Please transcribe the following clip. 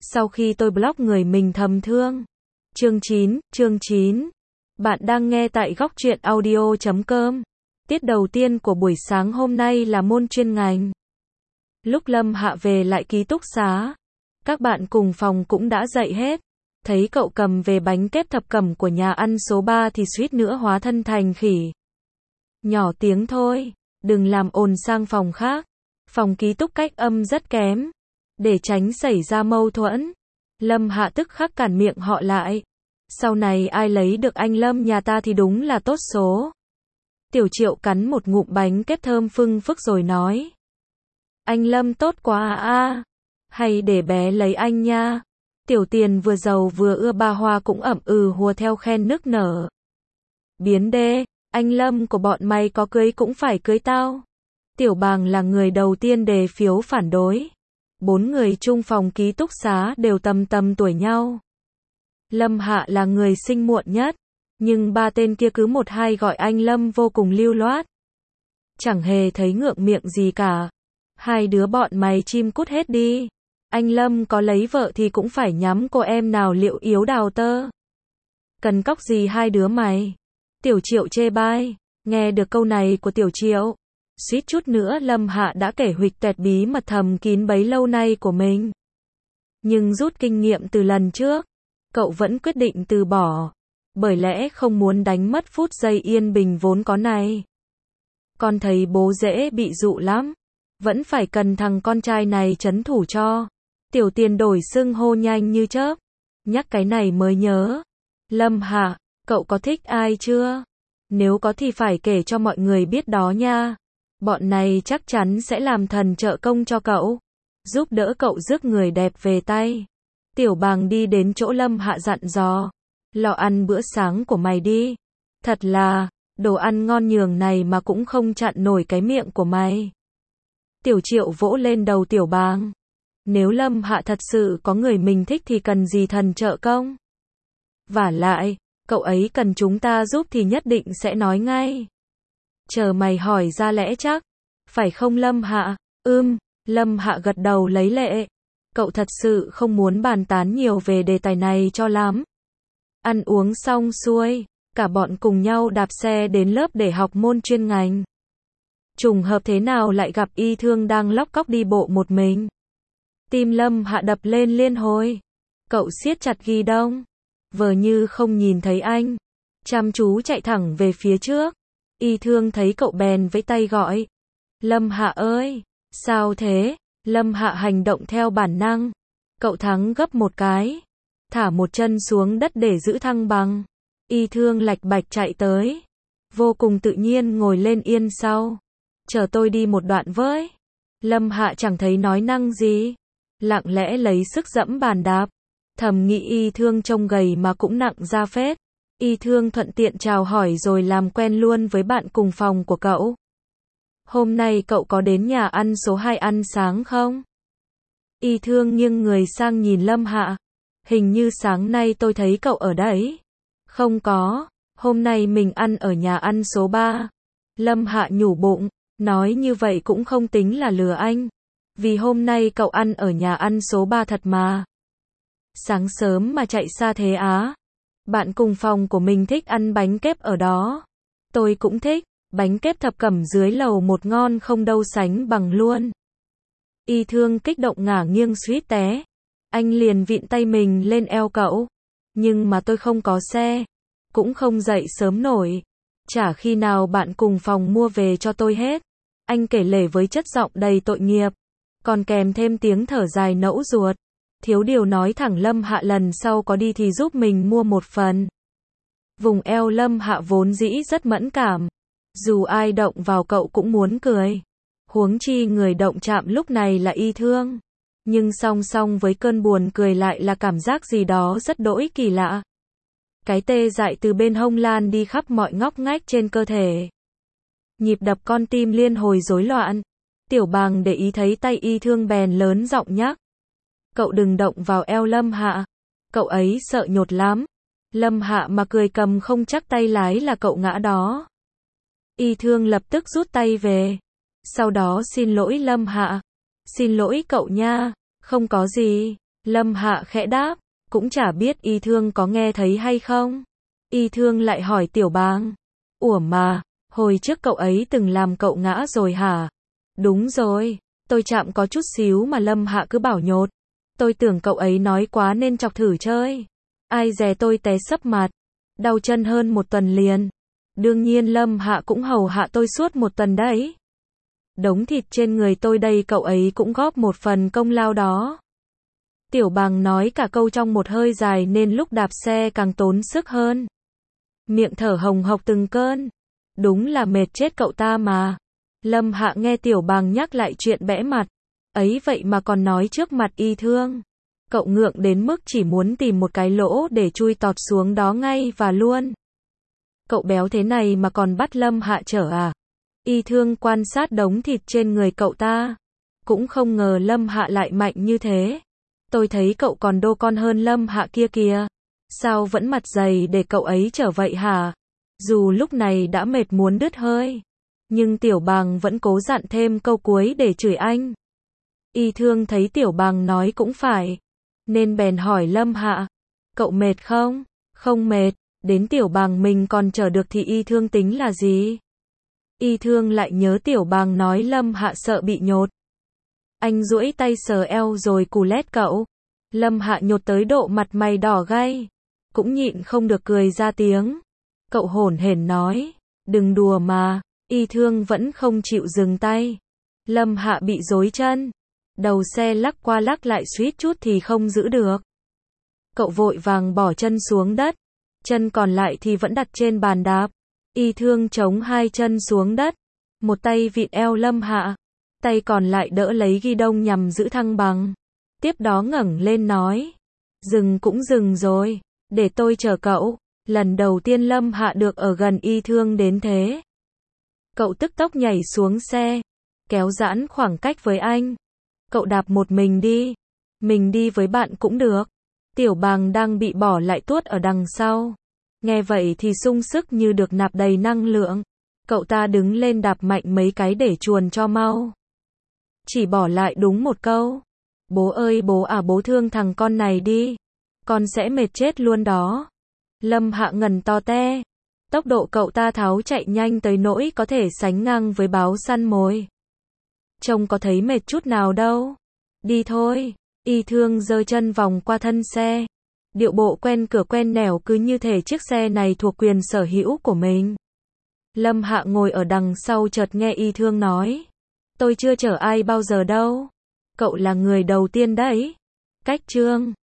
Sau khi tôi block người mình thầm thương. Chương 9. Bạn đang nghe tại góc truyện audio.com. Tiết đầu tiên của buổi sáng hôm nay là môn chuyên ngành. Lúc Lâm Hạ về lại ký túc xá, các bạn cùng phòng cũng đã dậy hết. Thấy cậu cầm về bánh kép thập cẩm của nhà ăn số 3 thì suýt nữa hóa thân thành khỉ. Nhỏ tiếng thôi, đừng làm ồn sang phòng khác. Phòng ký túc cách âm rất kém. Để tránh xảy ra mâu thuẫn, Lâm Hạ tức khắc cản miệng họ lại. Sau này ai lấy được anh Lâm nhà ta thì đúng là tốt số. Tiểu Triệu cắn một ngụm bánh kép thơm phưng phức rồi nói. Anh Lâm tốt quá a, hay để bé lấy anh nha. Tiểu Tiền vừa giàu vừa ưa ba Hoa cũng ậm ừ hùa theo khen nức nở. Biến đê, anh Lâm của bọn mày có cưới cũng phải cưới tao. Tiểu Bàng là người đầu tiên đề phiếu phản đối. 4 người chung phòng ký túc xá đều tầm tuổi nhau. Lâm Hạ là người sinh muộn nhất, nhưng ba tên kia cứ một hai gọi anh Lâm vô cùng lưu loát. Chẳng hề thấy ngượng miệng gì cả. Hai đứa bọn mày chim cút hết đi. Anh Lâm có lấy vợ thì cũng phải nhắm cô em nào liệu yếu đào tơ. Cần cóc gì hai đứa mày? Tiểu Triệu chê bai. Nghe được câu này của Tiểu Triệu, suýt chút nữa Lâm Hạ đã kể huỵch toẹt bí mật thầm kín bấy lâu nay của mình. Nhưng rút kinh nghiệm từ lần trước, cậu vẫn quyết định từ bỏ. Bởi lẽ không muốn đánh mất phút giây yên bình vốn có này. Con thấy bố dễ bị dụ lắm. Vẫn phải cần thằng con trai này trấn thủ cho. Tiểu Tiền đổi xưng hô nhanh như chớp. Nhắc cái này mới nhớ. Lâm Hạ, cậu có thích ai chưa? Nếu có thì phải kể cho mọi người biết đó nha. Bọn này chắc chắn sẽ làm thần trợ công cho cậu. Giúp đỡ cậu rước người đẹp về tay. Tiểu Bàng đi đến chỗ Lâm Hạ dặn dò. Lo ăn bữa sáng của mày đi. Thật là, đồ ăn ngon nhường này mà cũng không chặn nổi cái miệng của mày. Tiểu Triệu vỗ lên đầu Tiểu Bàng. Nếu Lâm Hạ thật sự có người mình thích thì cần gì thần trợ công? Vả lại, cậu ấy cần chúng ta giúp thì nhất định sẽ nói ngay. Chờ mày hỏi ra lẽ chắc. Phải không Lâm Hạ? Lâm Hạ gật đầu lấy lệ. Cậu thật sự không muốn bàn tán nhiều về đề tài này cho lắm. Ăn uống xong xuôi, cả bọn cùng nhau đạp xe đến lớp để học môn chuyên ngành. Trùng hợp thế nào lại gặp Y Thương đang lóc cóc đi bộ một mình. Tim Lâm Hạ đập lên liên hồi. Cậu siết chặt ghi đông. Vờ như không nhìn thấy anh. Chăm chú chạy thẳng về phía trước. Y Thương thấy cậu bèn vẫy tay gọi. Lâm Hạ ơi, sao thế? Lâm Hạ hành động theo bản năng. Cậu thắng gấp một cái. Thả một chân xuống đất để giữ thăng bằng. Y Thương lạch bạch chạy tới. Vô cùng tự nhiên ngồi lên yên sau. Chờ tôi đi một đoạn với. Lâm Hạ chẳng thấy nói năng gì. Lặng lẽ lấy sức dẫm bàn đạp. Thầm nghĩ Y Thương trông gầy mà cũng nặng ra phết. Y Thương thuận tiện chào hỏi rồi làm quen luôn với bạn cùng phòng của cậu. Hôm nay cậu có đến nhà ăn số 2 ăn sáng không? Y Thương nghiêng người sang nhìn Lâm Hạ. Hình như sáng nay tôi thấy cậu ở đấy. Không có, hôm nay mình ăn ở nhà ăn số 3. Lâm Hạ nhủ bụng, nói như vậy cũng không tính là lừa anh. Vì hôm nay cậu ăn ở nhà ăn số 3 thật mà. Sáng sớm mà chạy xa thế á. Bạn cùng phòng của mình thích ăn bánh kép ở đó. Tôi cũng thích, bánh kép thập cẩm dưới lầu một ngon không đâu sánh bằng luôn. Y Thương kích động ngả nghiêng suýt té. Anh liền vịn tay mình lên eo cậu. Nhưng mà tôi không có xe. Cũng không dậy sớm nổi. Chả khi nào bạn cùng phòng mua về cho tôi hết. Anh kể lể với chất giọng đầy tội nghiệp. Còn kèm thêm tiếng thở dài nẫu ruột. Thiếu điều nói thẳng Lâm Hạ lần sau có đi thì giúp mình mua một phần. Vùng eo Lâm Hạ vốn dĩ rất mẫn cảm. Dù ai động vào cậu cũng muốn cười. Huống chi người động chạm lúc này là Y Thương. Nhưng song song với cơn buồn cười lại là cảm giác gì đó rất đỗi kỳ lạ. Cái tê dại từ bên hông lan đi khắp mọi ngóc ngách trên cơ thể. Nhịp đập con tim liên hồi rối loạn. Tiểu Bàng để ý thấy tay Y Thương bèn lớn giọng nhắc. Cậu đừng động vào eo Lâm Hạ. Cậu ấy sợ nhột lắm. Lâm Hạ mà cười cầm không chắc tay lái là cậu ngã đó. Y Thương lập tức rút tay về. Sau đó xin lỗi Lâm Hạ. Xin lỗi cậu nha. Không có gì. Lâm Hạ khẽ đáp, cũng chả biết Y Thương có nghe thấy hay không. Y Thương lại hỏi Tiểu Bàng, ủa mà, hồi trước cậu ấy từng làm cậu ngã rồi hả? Đúng rồi, tôi chạm có chút xíu mà Lâm Hạ cứ bảo nhột. Tôi tưởng cậu ấy nói quá nên chọc thử chơi. Ai dè tôi té sấp mặt, đau chân hơn 1 tuần liền. Đương nhiên Lâm Hạ cũng hầu hạ tôi suốt 1 tuần đấy. Đống thịt trên người tôi đây cậu ấy cũng góp một phần công lao đó. Tiểu Bàng nói cả câu trong một hơi dài nên lúc đạp xe càng tốn sức hơn. Miệng thở hồng hộc từng cơn. Đúng là mệt chết cậu ta mà. Lâm Hạ nghe Tiểu Bàng nhắc lại chuyện bẽ mặt. Ấy vậy mà còn nói trước mặt Y Thương. Cậu ngượng đến mức chỉ muốn tìm một cái lỗ để chui tọt xuống đó ngay và luôn. Cậu béo thế này mà còn bắt Lâm Hạ chở à? Y Thương quan sát đống thịt trên người cậu ta. Cũng không ngờ Lâm Hạ lại mạnh như thế. Tôi thấy cậu còn đô con hơn Lâm Hạ kia kìa. Sao vẫn mặt dày để cậu ấy chở vậy hả? Dù lúc này đã mệt muốn đứt hơi. Nhưng Tiểu Bàng vẫn cố dặn thêm câu cuối để chửi anh. Y Thương thấy Tiểu Bàng nói cũng phải. Nên bèn hỏi Lâm Hạ. Cậu mệt không? Không mệt. Đến Tiểu Bàng mình còn chở được thì Y Thương tính là gì? Y Thương lại nhớ Tiểu Bàng nói Lâm Hạ sợ bị nhột. Anh duỗi tay sờ eo rồi cù lét cậu. Lâm Hạ nhột tới độ mặt mày đỏ gay. Cũng nhịn không được cười ra tiếng. Cậu hổn hển nói. Đừng đùa mà. Y Thương vẫn không chịu dừng tay. Lâm Hạ bị rối chân. Đầu xe lắc qua lắc lại suýt chút thì không giữ được. Cậu vội vàng bỏ chân xuống đất. Chân còn lại thì vẫn đặt trên bàn đạp. Y Thương chống 2 chân xuống đất. Một tay vịn eo Lâm Hạ. Tay còn lại đỡ lấy ghi đông nhằm giữ thăng bằng. Tiếp đó ngẩng lên nói. Dừng cũng dừng rồi. Để tôi chở cậu. Lần đầu tiên Lâm Hạ được ở gần Y Thương đến thế. Cậu tức tốc nhảy xuống xe. Kéo giãn khoảng cách với anh. Cậu đạp một mình đi. Mình đi với bạn cũng được. Tiểu Bàng đang bị bỏ lại tuốt ở đằng sau. Nghe vậy thì sung sức như được nạp đầy năng lượng. Cậu ta đứng lên đạp mạnh mấy cái để chuồn cho mau. Chỉ bỏ lại đúng một câu. Bố ơi bố à, bố thương thằng con này đi. Con sẽ mệt chết luôn đó. Lâm Hạ ngẩn to te. Tốc độ cậu ta tháo chạy nhanh tới nỗi có thể sánh ngang với báo săn mồi. Trông có thấy mệt chút nào đâu. Đi thôi. Y Thương giơ chân vòng qua thân xe. Điệu bộ quen cửa quen nẻo cứ như thể chiếc xe này thuộc quyền sở hữu của mình. Lâm Hạ ngồi ở đằng sau chợt nghe Y Thương nói. Tôi chưa chở ai bao giờ đâu. Cậu là người đầu tiên đấy. Cách chương